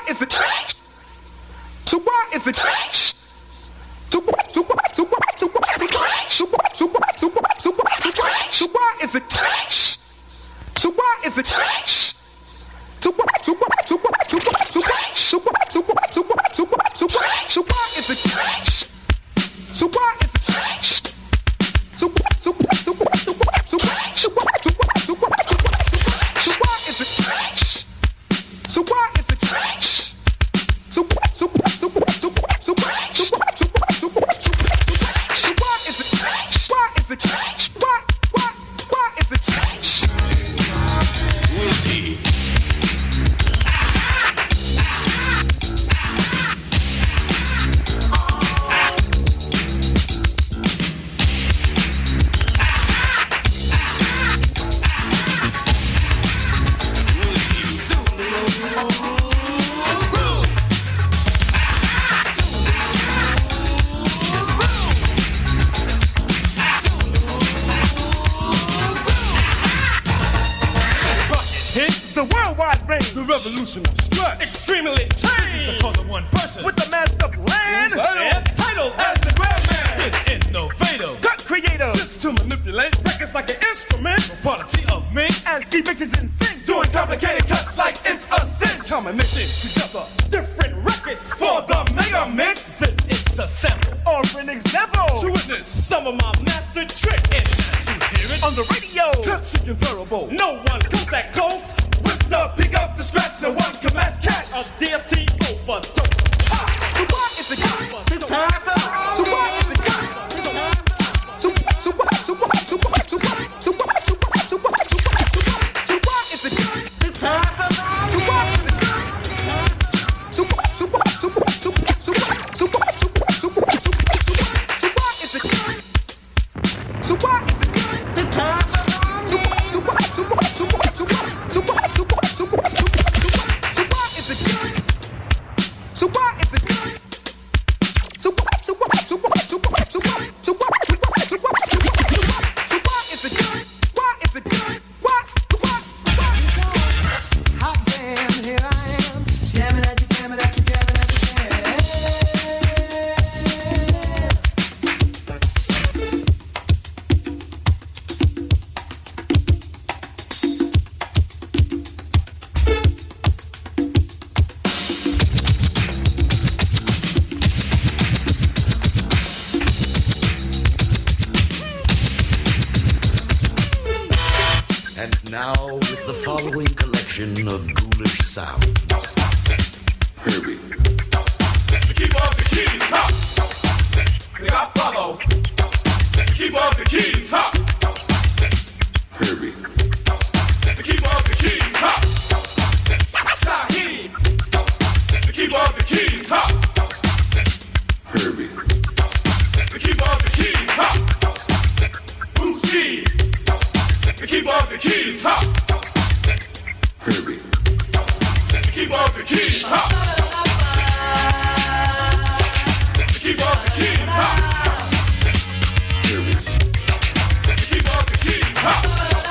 is it? So why is it? So why is it? So why is it? So why is it? So why is it? Revolution of scratch, extremely changed. This is the cause of one person with the master plan, entitled as the grand man. His innovative, cut creator, sits to manipulate records like an instrument. Quality of me as he mixes in sync, doing complicated cuts like it's a sin. Combinating together different records for the mega mix. This is a sample or an example to witness some of my master trick. And you hear it on the radio, cuts incomparable. No one comes that close. With the pick up the scratch, no one can match catch a DST overdose. So why is it good? So why is it good? So why is it good? So why is it good? So why is it good? So why is it good? So why is it good? So why is it good? So why is it good? So why is it good? So why is it good? Now with the following collection of ghoulish sounds. Herbie. Keep up the keys, huh? They got follow. Keep up the keys, huh? Herbie. Keep up the keys, huh? Tahid. Keep up the keys, huh? Herbie. Keep up the keys, huh? Bruce Lee. Keep up the keys, huh? Herbie. Keep up the keys, huh? Keep up the keys, huh? Herbie. Keep up the keys, huh?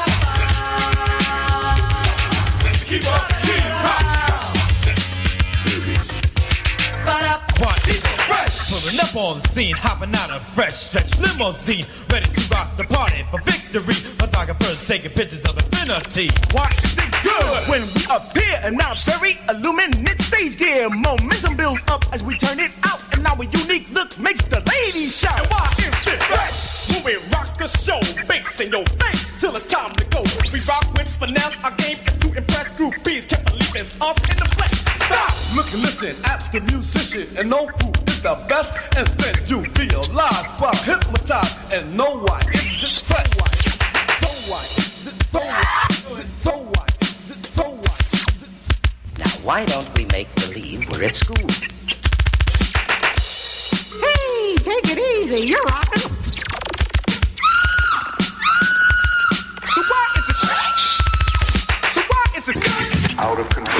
Keep up the keys, huh? Herbie. Quantity fresh, pulling up on the scene, hopping out a fresh stretch limousine, ready to rock the party for victory. Photographers taking pictures of infinity. Why is it good when we appear in our very illuminated stage gear? Momentum builds up as we turn it out, and our unique look makes the ladies shout. And why is it fresh when we rock the show? Bass in your face till it's time to go. We rock with finesse. Our game is to impress groupies. Can't believe it's us in the flesh. Stop, look and listen at the musician and know who is the best, and then you realize while hypnotized and know why is it fresh. Now, why don't we make believe we're at school? Hey, take it easy. You're rocking. So why is it? So why is it? Out of control.